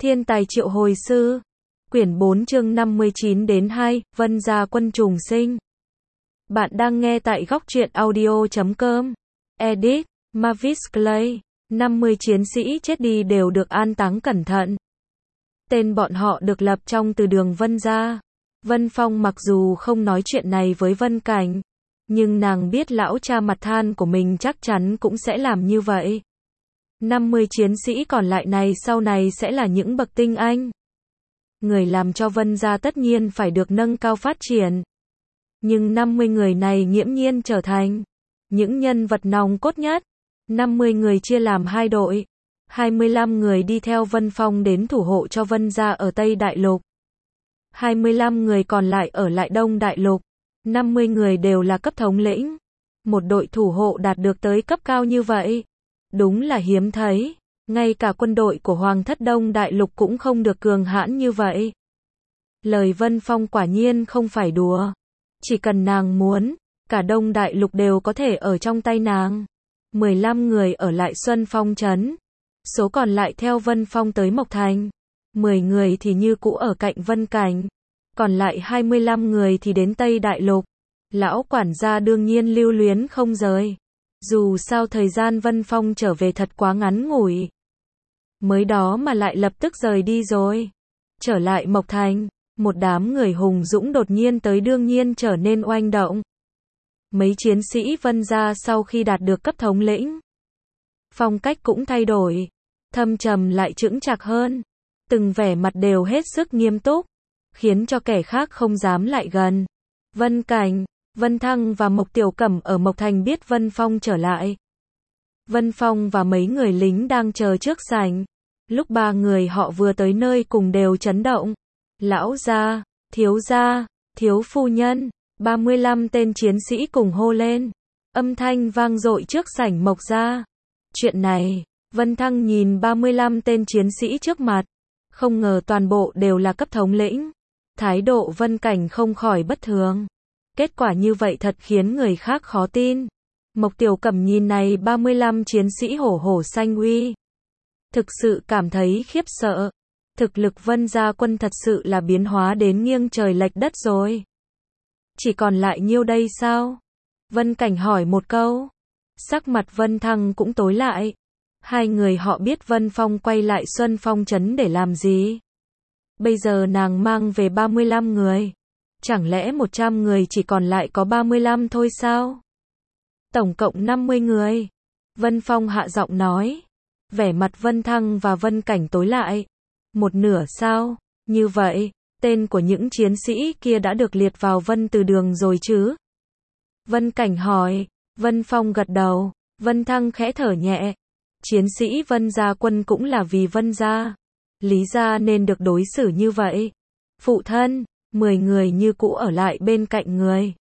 Thiên tài triệu hồi sư. Quyển 4 chương 59 đến 2, Vân gia quân trùng sinh. Bạn đang nghe tại góc truyện audio.com. Edit, Mavis Clay. 50 chiến sĩ chết đi đều được an táng cẩn thận. Tên bọn họ được lập trong từ đường Vân gia. Vân Phong mặc dù không nói chuyện này với Vân Cảnh, nhưng nàng biết lão cha mặt than của mình chắc chắn cũng sẽ làm như vậy. 50 chiến sĩ còn lại này sau này sẽ là những bậc tinh anh. Người làm cho Vân gia tất nhiên phải được nâng cao phát triển. Nhưng 50 người này nghiễm nhiên trở thành những nhân vật nòng cốt nhất. 50 người chia làm hai đội. 25 người đi theo Vân Phong đến thủ hộ cho Vân gia ở Tây Đại Lục. 25 người còn lại ở lại Đông Đại Lục. 50 người đều là cấp thống lĩnh. Một đội thủ hộ đạt được tới cấp cao như vậy. Đúng là hiếm thấy. Ngay cả quân đội của Hoàng thất Đông Đại Lục cũng không được cường hãn như vậy. Lời Vân Phong quả nhiên không phải đùa. Chỉ cần nàng muốn, cả Đông Đại Lục đều có thể ở trong tay nàng. 15 người ở lại Xuân Phong Trấn. Số còn lại theo Vân Phong tới Mộc Thành. 10 người thì như cũ ở cạnh Vân Cảnh. Còn lại 25 người thì đến Tây Đại Lục. Lão quản gia đương nhiên lưu luyến không rời. Dù sao thời gian Vân Phong trở về thật quá ngắn ngủi. Mới đó mà lại lập tức rời đi rồi. Trở lại Mộc Thành, một đám người hùng dũng đột nhiên tới đương nhiên trở nên oanh động. Mấy chiến sĩ Vân gia sau khi đạt được cấp thống lĩnh, phong cách cũng thay đổi, thâm trầm lại chững chạc hơn. Từng vẻ mặt đều hết sức nghiêm túc, khiến cho kẻ khác không dám lại gần. Vân Cảnh, Vân Thăng và Mộc Tiểu Cẩm ở Mộc Thành biết Vân Phong trở lại. Vân Phong và mấy người lính đang chờ trước sảnh. Lúc ba người họ vừa tới nơi cùng đều chấn động. Lão gia, thiếu phu nhân, 35 tên chiến sĩ cùng hô lên. Âm thanh vang dội trước sảnh Mộc gia. Chuyện này, Vân Thăng nhìn 35 tên chiến sĩ trước mặt. Không ngờ toàn bộ đều là cấp thống lĩnh. Thái độ Vân Cảnh không khỏi bất thường. Kết quả như vậy thật khiến người khác khó tin. Mộc Tiểu Cẩm nhìn này 35 chiến sĩ hổ hổ xanh uy. Thực sự cảm thấy khiếp sợ. Thực lực Vân gia quân thật sự là biến hóa đến nghiêng trời lệch đất rồi. Chỉ còn lại nhiêu đây sao? Vân Cảnh hỏi một câu. Sắc mặt Vân Thăng cũng tối lại. Hai người họ biết Vân Phong quay lại Xuân Phong Trấn để làm gì. Bây giờ nàng mang về 35 người. Chẳng lẽ 100 người chỉ còn lại có 35 thôi sao? Tổng cộng 50 người. Vân Phong hạ giọng nói. Vẻ mặt Vân Thăng và Vân Cảnh tối lại. Một nửa sao? Như vậy, tên của những chiến sĩ kia đã được liệt vào Vân Từ Đường rồi chứ? Vân Cảnh hỏi. Vân Phong gật đầu. Vân Thăng khẽ thở nhẹ. Chiến sĩ Vân gia quân cũng là vì Vân gia. Lý gia nên được đối xử như vậy. Phụ thân, 10 người như cũ ở lại bên cạnh người.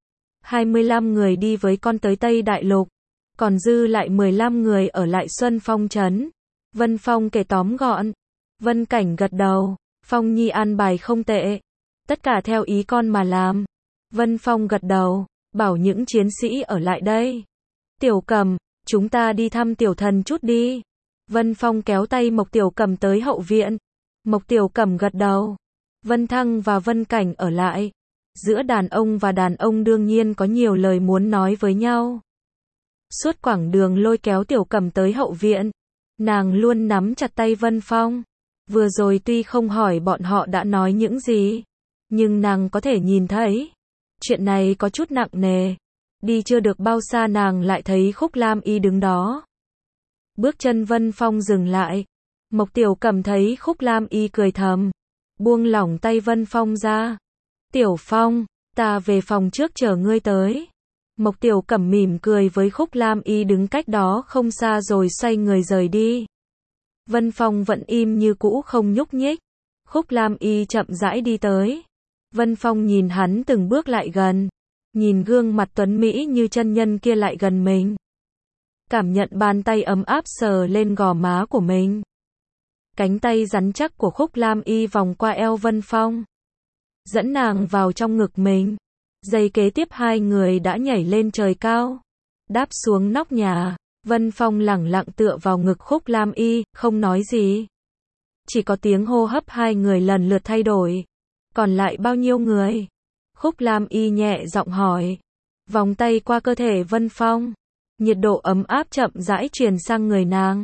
25 người đi với con tới Tây Đại Lục. Còn dư lại 15 người ở lại Xuân Phong Trấn. Vân Phong kể tóm gọn. Vân Cảnh gật đầu. Phong Nhi an bài không tệ. Tất cả theo ý con mà làm. Vân Phong gật đầu. Bảo những chiến sĩ ở lại đây. Tiểu Cẩm, chúng ta đi thăm tiểu thần chút đi. Vân Phong kéo tay Mộc Tiểu Cẩm tới hậu viện. Mộc Tiểu Cẩm gật đầu. Vân Thăng và Vân Cảnh ở lại. Giữa đàn ông và đàn ông đương nhiên có nhiều lời muốn nói với nhau. Suốt quãng đường lôi kéo Tiểu Cẩm tới hậu viện, nàng luôn nắm chặt tay Vân Phong. Vừa rồi tuy không hỏi bọn họ đã nói những gì, nhưng nàng có thể nhìn thấy. Chuyện này có chút nặng nề. Đi chưa được bao xa nàng lại thấy Khúc Lam Y đứng đó. Bước chân Vân Phong dừng lại. Mộc Tiểu Cẩm thấy Khúc Lam Y cười thầm. Buông lỏng tay Vân Phong ra. Tiểu Phong, ta về phòng trước chờ ngươi tới. Mộc Tiểu Cẩm mỉm cười với Khúc Lam Y đứng cách đó không xa rồi xoay người rời đi. Vân Phong vẫn im như cũ không nhúc nhích. Khúc Lam Y chậm rãi đi tới. Vân Phong nhìn hắn từng bước lại gần. Nhìn gương mặt tuấn mỹ như chân nhân kia lại gần mình. Cảm nhận bàn tay ấm áp sờ lên gò má của mình. Cánh tay rắn chắc của Khúc Lam Y vòng qua eo Vân Phong. Dẫn nàng vào trong ngực mình. Giây kế tiếp hai người đã nhảy lên trời cao. Đáp xuống nóc nhà. Vân Phong lẳng lặng tựa vào ngực Khúc Lam Y, không nói gì. Chỉ có tiếng hô hấp hai người lần lượt thay đổi. Còn lại bao nhiêu người? Khúc Lam Y nhẹ giọng hỏi. Vòng tay qua cơ thể Vân Phong. Nhiệt độ ấm áp chậm rãi truyền sang người nàng.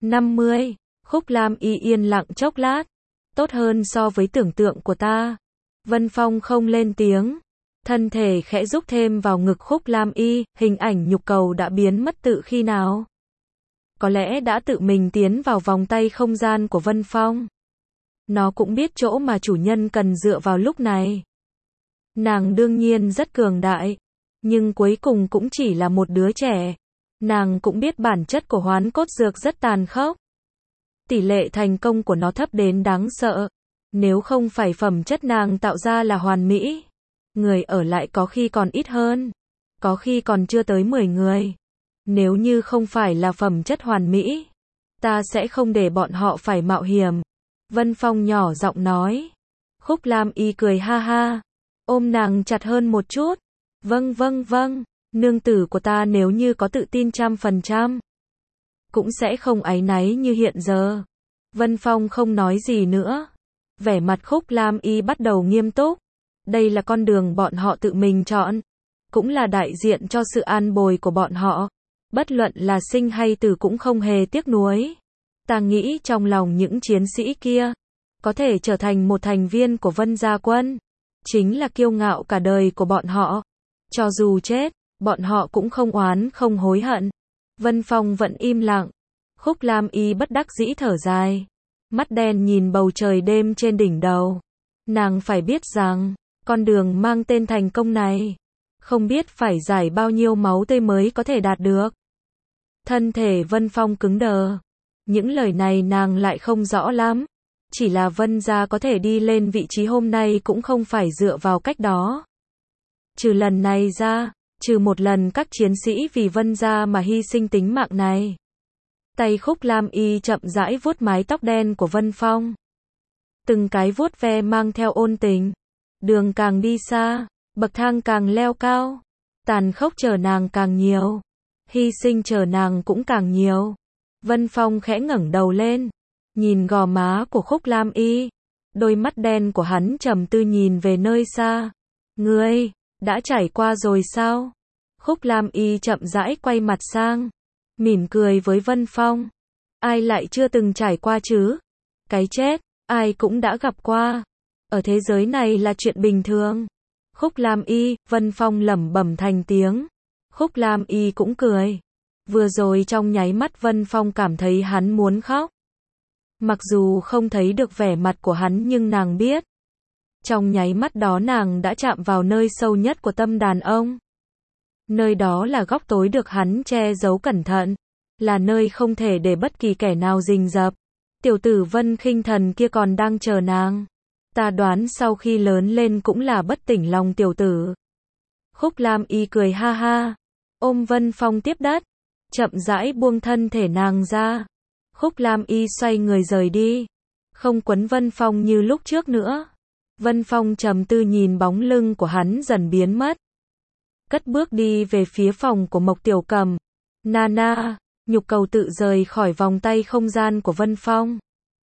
50. Khúc Lam Y yên lặng chốc lát. Tốt hơn so với tưởng tượng của ta. Vân Phong không lên tiếng. Thân thể khẽ rúc thêm vào ngực Khúc Lam Y, hình ảnh nhục cầu đã biến mất tự khi nào? Có lẽ đã tự mình tiến vào vòng tay không gian của Vân Phong. Nó cũng biết chỗ mà chủ nhân cần dựa vào lúc này. Nàng đương nhiên rất cường đại, nhưng cuối cùng cũng chỉ là một đứa trẻ. Nàng cũng biết bản chất của hoán cốt dược rất tàn khốc. Tỷ lệ thành công của nó thấp đến đáng sợ. Nếu không phải phẩm chất nàng tạo ra là hoàn mỹ, người ở lại có khi còn ít hơn, có khi còn chưa tới 10 người. Nếu như không phải là phẩm chất hoàn mỹ, ta sẽ không để bọn họ phải mạo hiểm. Vân Phong nhỏ giọng nói. Khúc Lam Y cười ha ha, ôm nàng chặt hơn một chút. Vâng vâng vâng, nương tử của ta nếu như có tự tin 100%, cũng sẽ không áy náy như hiện giờ. Vân Phong không nói gì nữa. Vẻ mặt Khúc Lam Y bắt đầu nghiêm túc. Đây là con đường bọn họ tự mình chọn, cũng là đại diện cho sự an bồi của bọn họ. Bất luận là sinh hay tử cũng không hề tiếc nuối. Ta nghĩ trong lòng những chiến sĩ kia, có thể trở thành một thành viên của Vân Gia Quân, chính là kiêu ngạo cả đời của bọn họ. Cho dù chết, bọn họ cũng không oán không hối hận. Vân Phong vẫn im lặng. Khúc Lam Y bất đắc dĩ thở dài. Mắt đen nhìn bầu trời đêm trên đỉnh đầu. Nàng phải biết rằng, con đường mang tên thành công này, không biết phải giải bao nhiêu máu tươi mới có thể đạt được. Thân thể Vân Phong cứng đờ. Những lời này nàng lại không rõ lắm. Chỉ là Vân Gia có thể đi lên vị trí hôm nay cũng không phải dựa vào cách đó. Trừ lần này ra, trừ một lần các chiến sĩ vì Vân Gia mà hy sinh tính mạng này. Tay Khúc Lam Y chậm rãi vuốt mái tóc đen của Vân Phong. Từng cái vuốt ve mang theo ôn tình. Đường càng đi xa, bậc thang càng leo cao. Tàn khốc chờ nàng càng nhiều. Hy sinh chờ nàng cũng càng nhiều. Vân Phong khẽ ngẩng đầu lên. Nhìn gò má của Khúc Lam Y. Đôi mắt đen của hắn trầm tư nhìn về nơi xa. Ngươi, đã trải qua rồi sao? Khúc Lam Y chậm rãi quay mặt sang. Mỉm cười với Vân Phong. Ai lại chưa từng trải qua chứ? Cái chết, ai cũng đã gặp qua. Ở thế giới này là chuyện bình thường. Khúc Lam Y, Vân Phong lẩm bẩm thành tiếng. Khúc Lam Y cũng cười. Vừa rồi trong nháy mắt Vân Phong cảm thấy hắn muốn khóc. Mặc dù không thấy được vẻ mặt của hắn nhưng nàng biết. Trong nháy mắt đó nàng đã chạm vào nơi sâu nhất của tâm đàn ông. Nơi đó là góc tối được hắn che giấu cẩn thận. Là nơi không thể để bất kỳ kẻ nào rình rập. Tiểu tử Vân Khinh Thần kia còn đang chờ nàng. Ta đoán sau khi lớn lên cũng là bất tỉnh lòng tiểu tử. Khúc Lam Y cười ha ha. Ôm Vân Phong tiếp đất. Chậm rãi buông thân thể nàng ra. Khúc Lam Y xoay người rời đi. Không quấn Vân Phong như lúc trước nữa. Vân Phong trầm tư nhìn bóng lưng của hắn dần biến mất. Cất bước đi về phía phòng của Mộc Tiểu Cầm. Nana, nhục cầu tự rời khỏi vòng tay không gian của Vân Phong.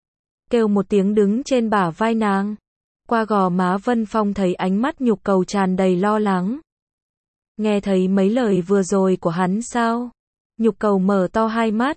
Kêu một tiếng đứng trên bả vai nàng. Qua gò má Vân Phong thấy ánh mắt nhục cầu tràn đầy lo lắng. Nghe thấy mấy lời vừa rồi của hắn sao? Nhục cầu mở to hai mắt.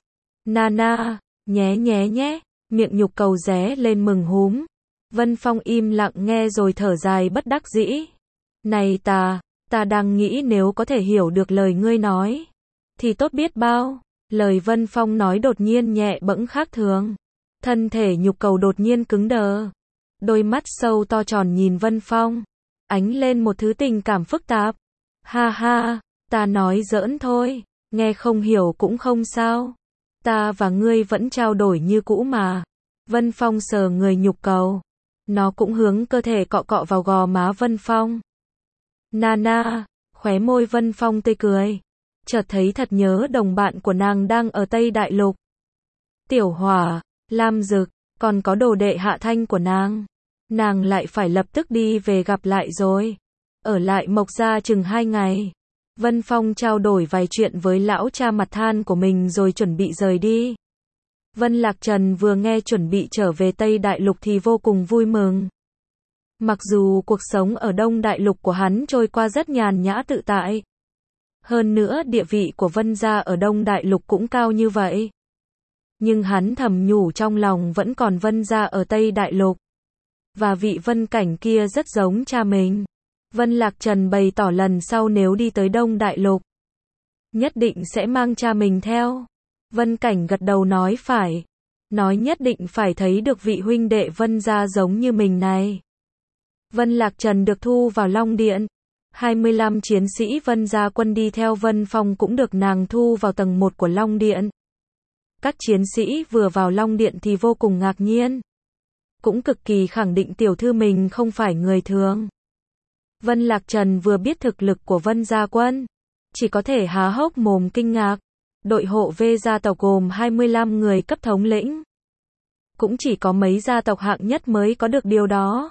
Nana, nhé nhé nhé. Miệng nhục cầu ré lên mừng húm. Vân Phong im lặng nghe rồi thở dài bất đắc dĩ. Này ta đang nghĩ nếu có thể hiểu được lời ngươi nói, thì tốt biết bao. Lời Vân Phong nói đột nhiên nhẹ bẫng khác thường. Thân thể nhục cầu đột nhiên cứng đờ. Đôi mắt sâu to tròn nhìn Vân Phong. Ánh lên một thứ tình cảm phức tạp. Ha ha, ta nói giỡn thôi. Nghe không hiểu cũng không sao. Ta và ngươi vẫn trao đổi như cũ mà. Vân Phong sờ người nhục cầu. Nó cũng hướng cơ thể cọ cọ vào gò má Vân Phong. Nana, khóe môi Vân Phong tươi cười. Chợt thấy thật nhớ đồng bạn của nàng đang ở Tây Đại Lục. Tiểu Hỏa, Lam Dực, còn có đồ đệ Hạ Thanh của nàng. Nàng lại phải lập tức đi về gặp lại rồi. Ở lại Mộc Gia chừng 2 ngày. Vân Phong trao đổi vài chuyện với lão cha mặt than của mình rồi chuẩn bị rời đi. Vân Lạc Trần vừa nghe chuẩn bị trở về Tây Đại Lục thì vô cùng vui mừng. Mặc dù cuộc sống ở Đông Đại Lục của hắn trôi qua rất nhàn nhã tự tại. Hơn nữa địa vị của Vân gia ở Đông Đại Lục cũng cao như vậy. Nhưng hắn thầm nhủ trong lòng vẫn còn Vân gia ở Tây Đại Lục. Và vị Vân Cảnh kia rất giống cha mình. Vân Lạc Trần bày tỏ lần sau nếu đi tới Đông Đại Lục, nhất định sẽ mang cha mình theo. Vân Cảnh gật đầu nói phải. Nói nhất định phải thấy được vị huynh đệ Vân gia giống như mình này. Vân Lạc Trần được thu vào Long Điện. 25 chiến sĩ Vân gia quân đi theo Vân Phong cũng được nàng thu vào tầng 1 của Long Điện. Các chiến sĩ vừa vào Long Điện thì vô cùng ngạc nhiên. Cũng cực kỳ khẳng định tiểu thư mình không phải người thường. Vân Lạc Trần vừa biết thực lực của Vân gia quân, chỉ có thể há hốc mồm kinh ngạc. Đội hộ vệ gia tộc gồm 25 người cấp thống lĩnh. Cũng chỉ có mấy gia tộc hạng nhất mới có được điều đó.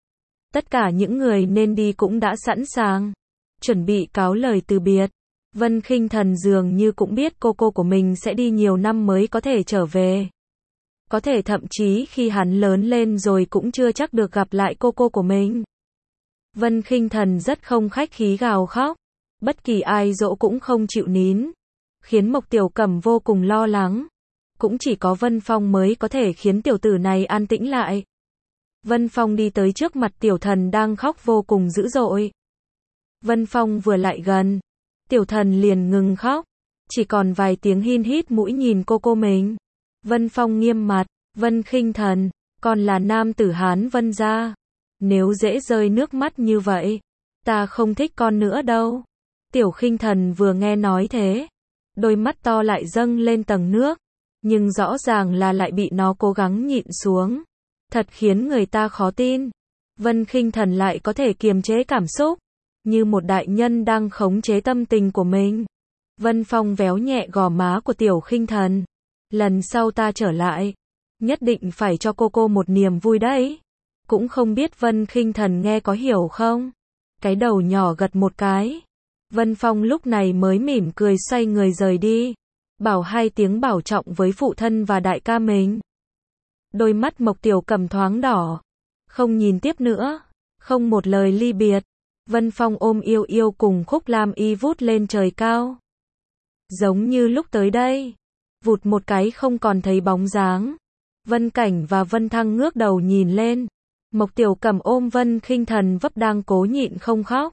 Tất cả những người nên đi cũng đã sẵn sàng, chuẩn bị cáo lời từ biệt. Vân Khinh Thần dường như cũng biết cô của mình sẽ đi nhiều năm mới có thể trở về. Có thể thậm chí khi hắn lớn lên rồi cũng chưa chắc được gặp lại cô của mình. Vân Khinh Thần rất không khách khí gào khóc. Bất kỳ ai dỗ cũng không chịu nín. Khiến Mộc Tiểu Cẩm vô cùng lo lắng. Cũng chỉ có Vân Phong mới có thể khiến tiểu tử này an tĩnh lại. Vân Phong đi tới trước mặt tiểu thần đang khóc vô cùng dữ dội. Vân Phong vừa lại gần, tiểu thần liền ngừng khóc. Chỉ còn vài tiếng hin hít mũi nhìn cô mình. Vân Phong nghiêm mặt, Vân Khinh Thần, con là nam tử Hán Vân gia. Nếu dễ rơi nước mắt như vậy, ta không thích con nữa đâu. Tiểu Khinh Thần vừa nghe nói thế, đôi mắt to lại dâng lên tầng nước. Nhưng rõ ràng là lại bị nó cố gắng nhịn xuống. Thật khiến người ta khó tin. Vân Khinh Thần lại có thể kiềm chế cảm xúc, như một đại nhân đang khống chế tâm tình của mình. Vân Phong véo nhẹ gò má của Tiểu Khinh Thần. Lần sau ta trở lại, nhất định phải cho cô một niềm vui đấy. Cũng không biết Vân Khinh Thần nghe có hiểu không? Cái đầu nhỏ gật một cái. Vân Phong lúc này mới mỉm cười xoay người rời đi. Bảo hai tiếng bảo trọng với phụ thân và đại ca mình. Đôi mắt Mộc Tiểu Cẩm thoáng đỏ. Không nhìn tiếp nữa. Không một lời ly biệt. Vân Phong ôm yêu yêu cùng Khúc Lam Y vút lên trời cao. Giống như lúc tới đây. Vụt một cái không còn thấy bóng dáng. Vân Cảnh và Vân Thăng ngước đầu nhìn lên. Mộc Tiểu Cẩm ôm Vân Khinh Thần vấp đang cố nhịn không khóc.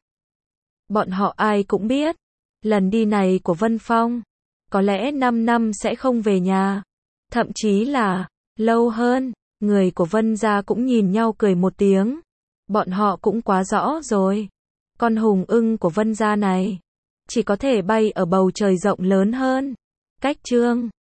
Bọn họ ai cũng biết. Lần đi này của Vân Phong, có lẽ 5 năm sẽ không về nhà. Thậm chí là lâu hơn. Người của Vân gia cũng nhìn nhau cười một tiếng. Bọn họ cũng quá rõ rồi. Con hùng ưng của Vân gia này chỉ có thể bay ở bầu trời rộng lớn hơn. Cách chương